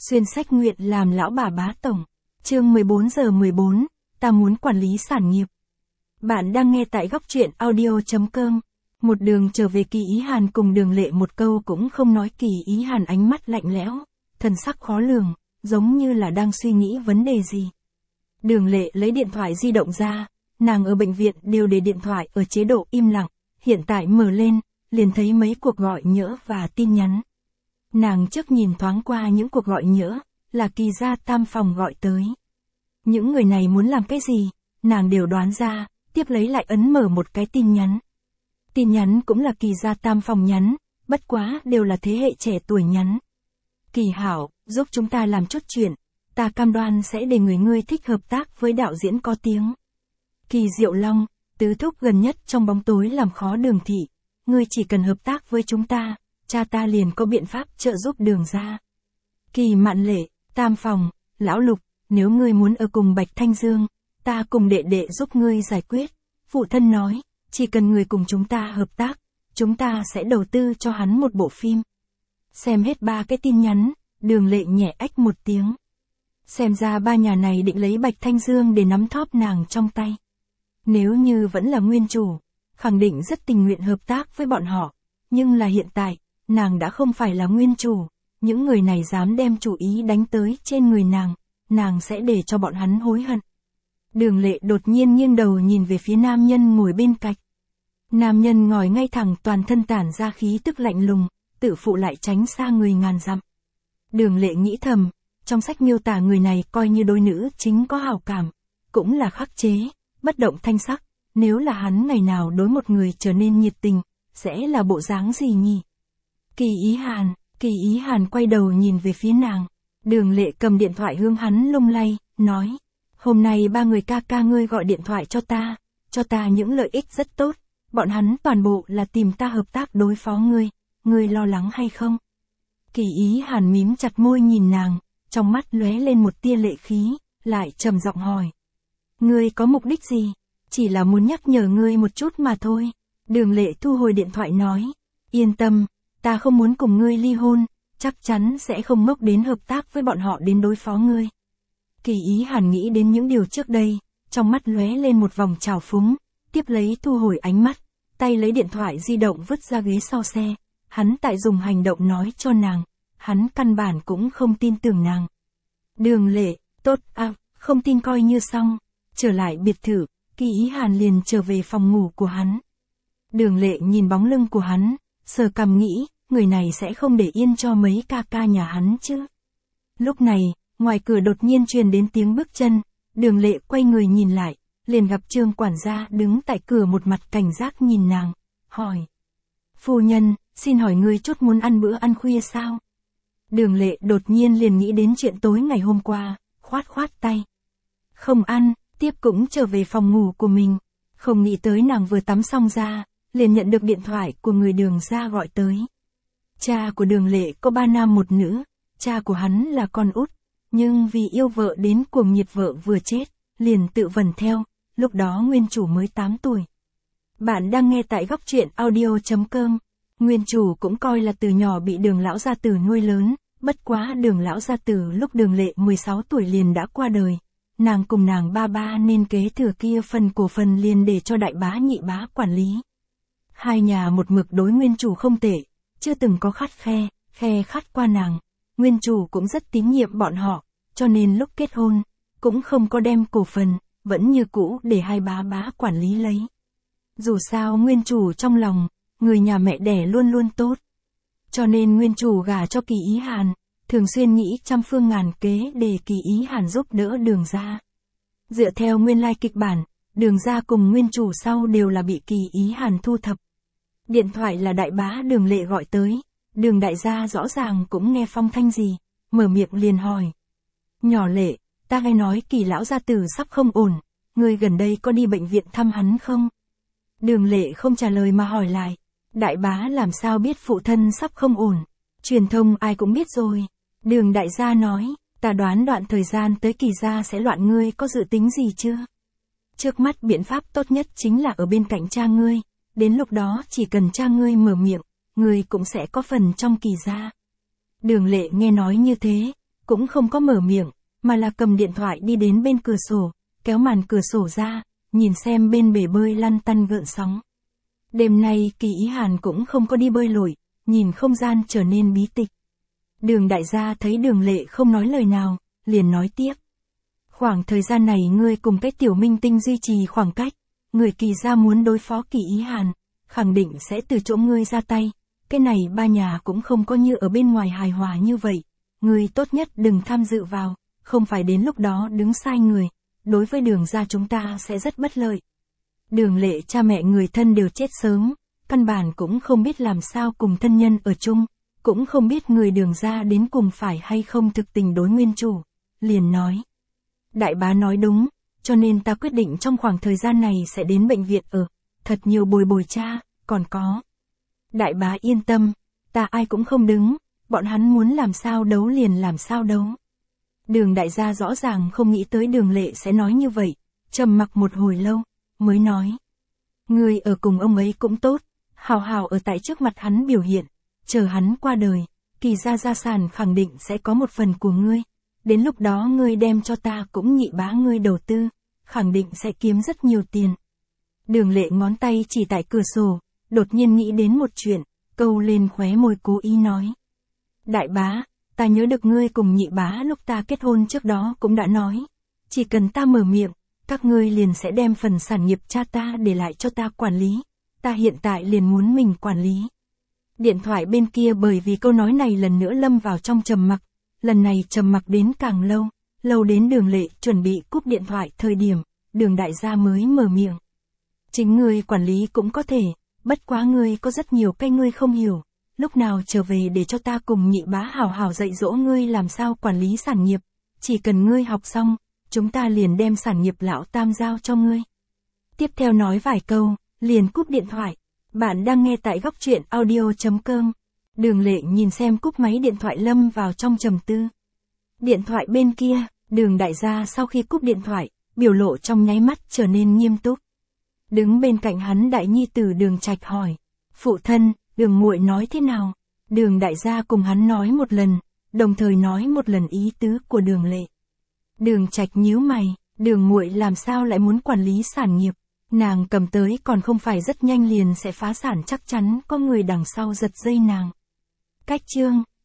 Xuyên sách nguyện làm lão bà bá tổng. Chương 14/14, ta muốn quản lý sản nghiệp. Bạn đang nghe tại góc truyện audio.com. Một đường trở về Kỳ Ý Hàn cùng Đường Lệ một câu cũng không nói. Kỳ Ý Hàn ánh mắt lạnh lẽo, thần sắc khó lường, giống như là đang suy nghĩ vấn đề gì. Đường Lệ lấy điện thoại di động ra, nàng ở bệnh viện đều để điện thoại ở chế độ im lặng, hiện tại mở lên, liền thấy mấy cuộc gọi nhỡ và tin nhắn. Nàng trước nhìn thoáng qua những cuộc gọi nhỡ, là Kỳ gia Tam Phòng gọi tới. Những người này muốn làm cái gì, nàng đều đoán ra, tiếp lấy lại ấn mở một cái tin nhắn. Tin nhắn cũng là Kỳ gia Tam Phòng nhắn, bất quá đều là thế hệ trẻ tuổi nhắn. Kỳ Hảo, giúp chúng ta làm chút chuyện, ta cam đoan sẽ để ngươi thích hợp tác với đạo diễn có tiếng. Kỳ Diệu Long, tứ thúc gần nhất trong bóng tối làm khó Đường thị, ngươi chỉ cần hợp tác với chúng ta, cha ta liền có biện pháp trợ giúp Đường gia. Kỳ Mạn Lệ, Tam Phòng, lão Lục, nếu ngươi muốn ở cùng Bạch Thanh Dương, ta cùng đệ đệ giúp ngươi giải quyết. Phụ thân nói, chỉ cần ngươi cùng chúng ta hợp tác, chúng ta sẽ đầu tư cho hắn một bộ phim. Xem hết 3 cái tin nhắn, Đường Lệ nhẹ ách một tiếng. Xem ra ba nhà này định lấy Bạch Thanh Dương để nắm thóp nàng trong tay. Nếu như vẫn là nguyên chủ, khẳng định rất tình nguyện hợp tác với bọn họ, nhưng là hiện tại, nàng đã không phải là nguyên chủ, những người này dám đem chủ ý đánh tới trên người nàng sẽ để cho bọn hắn hối hận. Đường Lệ đột nhiên nghiêng đầu nhìn về phía nam nhân ngồi bên cạnh. Nam nhân ngồi ngay thẳng, toàn thân tản ra khí tức lạnh lùng, tự phụ lại tránh xa người ngàn dặm. Đường Lệ nghĩ thầm, trong sách miêu tả người này coi như đối nữ chính có hảo cảm, cũng là khắc chế, bất động thanh sắc, nếu là hắn ngày nào đối một người trở nên nhiệt tình, sẽ là bộ dáng gì nhỉ? Kỳ Ý Hàn quay đầu nhìn về phía nàng. Đường Lệ cầm điện thoại hướng hắn lung lay, nói, hôm nay 3 người ca ngươi gọi điện thoại cho ta những lợi ích rất tốt, bọn hắn toàn bộ là tìm ta hợp tác đối phó ngươi lo lắng hay không? Kỳ Ý Hàn mím chặt môi nhìn nàng, trong mắt lóe lên một tia lệ khí, lại trầm giọng hỏi. Ngươi có mục đích gì? Chỉ là muốn nhắc nhở ngươi một chút mà thôi. Đường Lệ thu hồi điện thoại nói, yên tâm, ta không muốn cùng ngươi ly hôn, chắc chắn sẽ không ngốc đến hợp tác với bọn họ đến đối phó ngươi. Kỳ Ý Hàn nghĩ đến những điều trước đây, trong mắt lóe lên một vòng trào phúng, tiếp lấy thu hồi ánh mắt, tay lấy điện thoại di động vứt ra ghế sau xe, hắn tại dùng hành động nói cho nàng, hắn căn bản cũng không tin tưởng nàng. Đường Lệ, tốt à, không tin coi như xong, trở lại biệt thự, Kỳ Ý Hàn liền trở về phòng ngủ của hắn. Đường Lệ nhìn bóng lưng của hắn, sờ cằm nghĩ, người này sẽ không để yên cho mấy ca nhà hắn chứ. Lúc này, ngoài cửa đột nhiên truyền đến tiếng bước chân, Đường Lệ quay người nhìn lại, liền gặp Trương quản gia đứng tại cửa một mặt cảnh giác nhìn nàng, hỏi. Phu nhân, xin hỏi ngươi chút muốn ăn bữa ăn khuya sao? Đường Lệ đột nhiên liền nghĩ đến chuyện tối ngày hôm qua, khoát tay. Không ăn, tiếp cũng trở về phòng ngủ của mình, không nghĩ tới nàng vừa tắm xong ra, liền nhận được điện thoại của người Đường gia gọi tới. Cha của Đường Lệ có 3 nam 1 nữ, cha của hắn là con út, nhưng vì yêu vợ đến cuồng nhiệt vợ vừa chết, liền tự vần theo, lúc đó nguyên chủ mới 8 tuổi. Bạn đang nghe tại góc truyện audio.com, nguyên chủ cũng coi là từ nhỏ bị Đường lão gia tử nuôi lớn, bất quá Đường lão gia tử lúc Đường Lệ 16 tuổi liền đã qua đời, nàng cùng nàng ba nên kế thừa kia phần cổ phần liền để cho đại bá nhị bá quản lý. Hai nhà một mực đối nguyên chủ không tệ, chưa từng có khắt khe khắt qua nàng, nguyên chủ cũng rất tín nhiệm bọn họ, cho nên lúc kết hôn, cũng không có đem cổ phần, vẫn như cũ để hai bá quản lý lấy. Dù sao nguyên chủ trong lòng, người nhà mẹ đẻ luôn luôn tốt. Cho nên nguyên chủ gả cho Kỳ Ý Hàn, thường xuyên nghĩ trăm phương ngàn kế để Kỳ Ý Hàn giúp đỡ Đường gia. Dựa theo nguyên lai kịch bản, Đường gia cùng nguyên chủ sau đều là bị Kỳ Ý Hàn thu thập. Điện thoại là đại bá Đường Lệ gọi tới, Đường đại gia rõ ràng cũng nghe phong thanh gì, mở miệng liền hỏi. Nhỏ Lệ, ta nghe nói Kỳ lão gia tử sắp không ổn, ngươi gần đây có đi bệnh viện thăm hắn không? Đường Lệ không trả lời mà hỏi lại, đại bá làm sao biết phụ thân sắp không ổn, truyền thông ai cũng biết rồi. Đường đại gia nói, ta đoán đoạn thời gian tới Kỳ gia sẽ loạn, ngươi có dự tính gì chưa? Trước mắt biện pháp tốt nhất chính là ở bên cạnh cha ngươi, đến lúc đó chỉ cần cha ngươi mở miệng, ngươi cũng sẽ có phần trong Kỳ gia. Đường Lệ nghe nói như thế, cũng không có mở miệng, mà là cầm điện thoại đi đến bên cửa sổ, kéo màn cửa sổ ra, nhìn xem bên bể bơi lăn tăn gợn sóng. Đêm nay Kỳ Ý Hàn cũng không có đi bơi lội, nhìn không gian trở nên bí tịch. Đường đại gia thấy Đường Lệ không nói lời nào, liền nói tiếp. Khoảng thời gian này ngươi cùng cái tiểu minh tinh duy trì khoảng cách, người Kỳ gia muốn đối phó Kỳ Ý Hàn, khẳng định sẽ từ chỗ ngươi ra tay, cái này ba nhà cũng không có như ở bên ngoài hài hòa như vậy, ngươi tốt nhất đừng tham dự vào, không phải đến lúc đó đứng sai người, đối với Đường gia chúng ta sẽ rất bất lợi. Đường Lệ cha mẹ người thân đều chết sớm, căn bản cũng không biết làm sao cùng thân nhân ở chung, cũng không biết người Đường gia đến cùng phải hay không thực tình đối nguyên chủ, liền nói. Đại bá nói đúng, cho nên ta quyết định trong khoảng thời gian này sẽ đến bệnh viện ở, thật nhiều bồi cha, còn có. Đại bá yên tâm, ta ai cũng không đứng, bọn hắn muốn làm sao đấu liền làm sao đấu. Đường đại gia rõ ràng không nghĩ tới Đường Lệ sẽ nói như vậy, trầm mặc một hồi lâu, mới nói. Ngươi ở cùng ông ấy cũng tốt, hào hào ở tại trước mặt hắn biểu hiện, chờ hắn qua đời, Kỳ gia sản khẳng định sẽ có một phần của ngươi. Đến lúc đó ngươi đem cho ta cũng nhị bá ngươi đầu tư, khẳng định sẽ kiếm rất nhiều tiền. Đường Lệ ngón tay chỉ tại cửa sổ, đột nhiên nghĩ đến một chuyện, câu lên khóe môi cố ý nói. Đại bá, ta nhớ được ngươi cùng nhị bá lúc ta kết hôn trước đó cũng đã nói, chỉ cần ta mở miệng, các ngươi liền sẽ đem phần sản nghiệp cha ta để lại cho ta quản lý, ta hiện tại liền muốn mình quản lý. Điện thoại bên kia bởi vì câu nói này lần nữa lâm vào trong trầm mặc, lần này trầm mặc đến càng lâu, lâu đến Đường Lệ chuẩn bị cúp điện thoại thời điểm, Đường đại gia mới mở miệng. Chính ngươi quản lý cũng có thể, bất quá ngươi có rất nhiều cái ngươi không hiểu, lúc nào trở về để cho ta cùng nhị bá hảo hảo dạy dỗ ngươi làm sao quản lý sản nghiệp, chỉ cần ngươi học xong, chúng ta liền đem sản nghiệp lão tam giao cho ngươi. Tiếp theo nói vài câu, liền cúp điện thoại. Bạn đang nghe tại góc truyện audio.com. Đường Lệ nhìn xem cúp máy điện thoại lâm vào trong trầm tư. Điện thoại bên kia, Đường đại gia sau khi cúp điện thoại, biểu lộ trong nháy mắt trở nên nghiêm túc. Đứng bên cạnh hắn đại nhi tử Đường Trạch hỏi. Phụ thân, Đường muội nói thế nào? Đường đại gia cùng hắn nói một lần, đồng thời nói một lần ý tứ của Đường Lệ. Đường Trạch nhíu mày, Đường muội làm sao lại muốn quản lý sản nghiệp? Nàng cầm tới còn không phải rất nhanh liền sẽ phá sản, chắc chắn có người đằng sau giật dây nàng. Cách chương